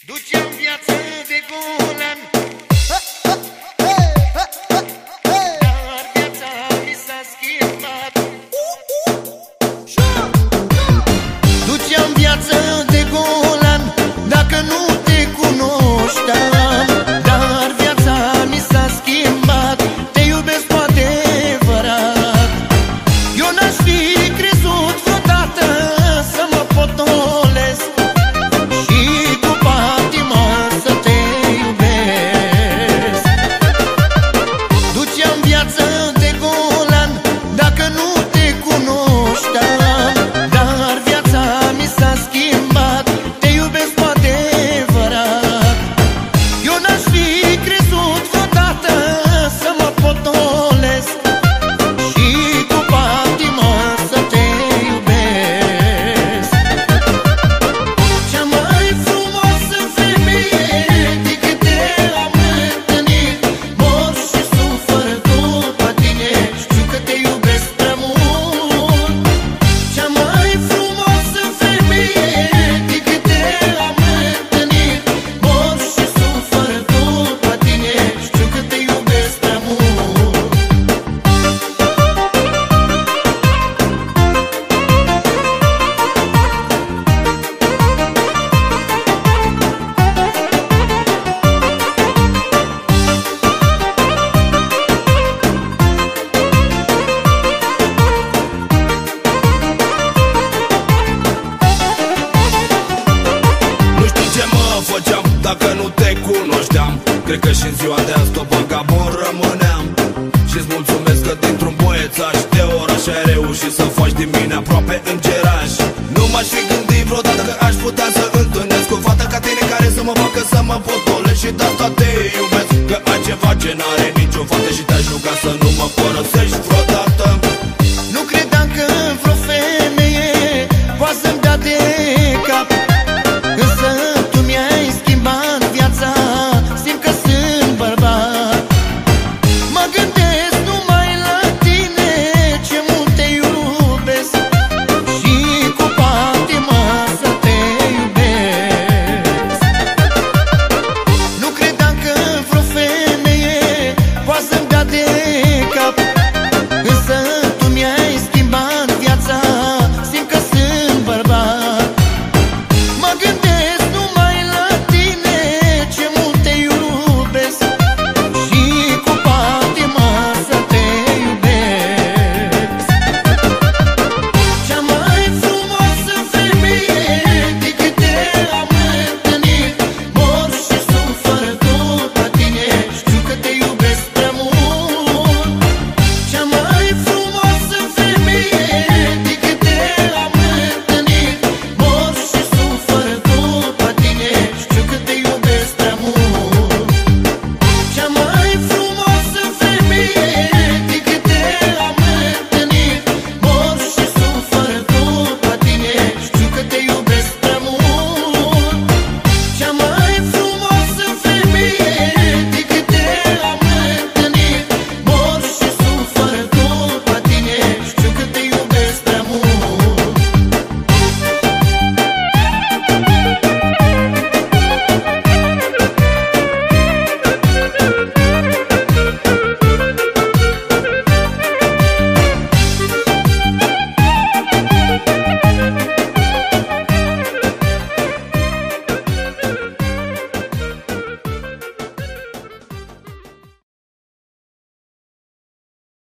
Duceam viață de golan, dar viața mi s-a schimbat. Duceam viață de golan, dacă nu te cunoșteam, dar viața mi s-a schimbat. Te iubesc cu adevărat. Eu n-aș fi crezut vreodată să mă potolesc și cu patima să te iubesc. Duceam viață de golan, dacă nu te cunoșteam, dar viața mi s-a schimbat. Te iubesc cu adevărat. Eu n-aș fi crezut vreodată să mă potolesc și cu patima să te iubesc. Cea mai frumoasă femeie de câte am întâlnit, mor și sufăr după tine, știu că te iubesc prea mult. Cea mai frumoasă femeie de câte am întâlnit, mor și sufăr după tine, știu că te iubesc prea mult. Nu știu ce mă făceam dacă nu te cunoșteam. Cred că și-n ziua de azi tot vagabond rămâneam. Și-ți mulțumesc că dintr-un băiețaș de oraș ai reușit să faci din mine aproape îngeraș. Nu m-aș fi gândit vreodată că aș putea să întâlnesc o fată ca tine care să mă facă să mă potolesc. Și de asta te iubesc, că ai ceva ce n-are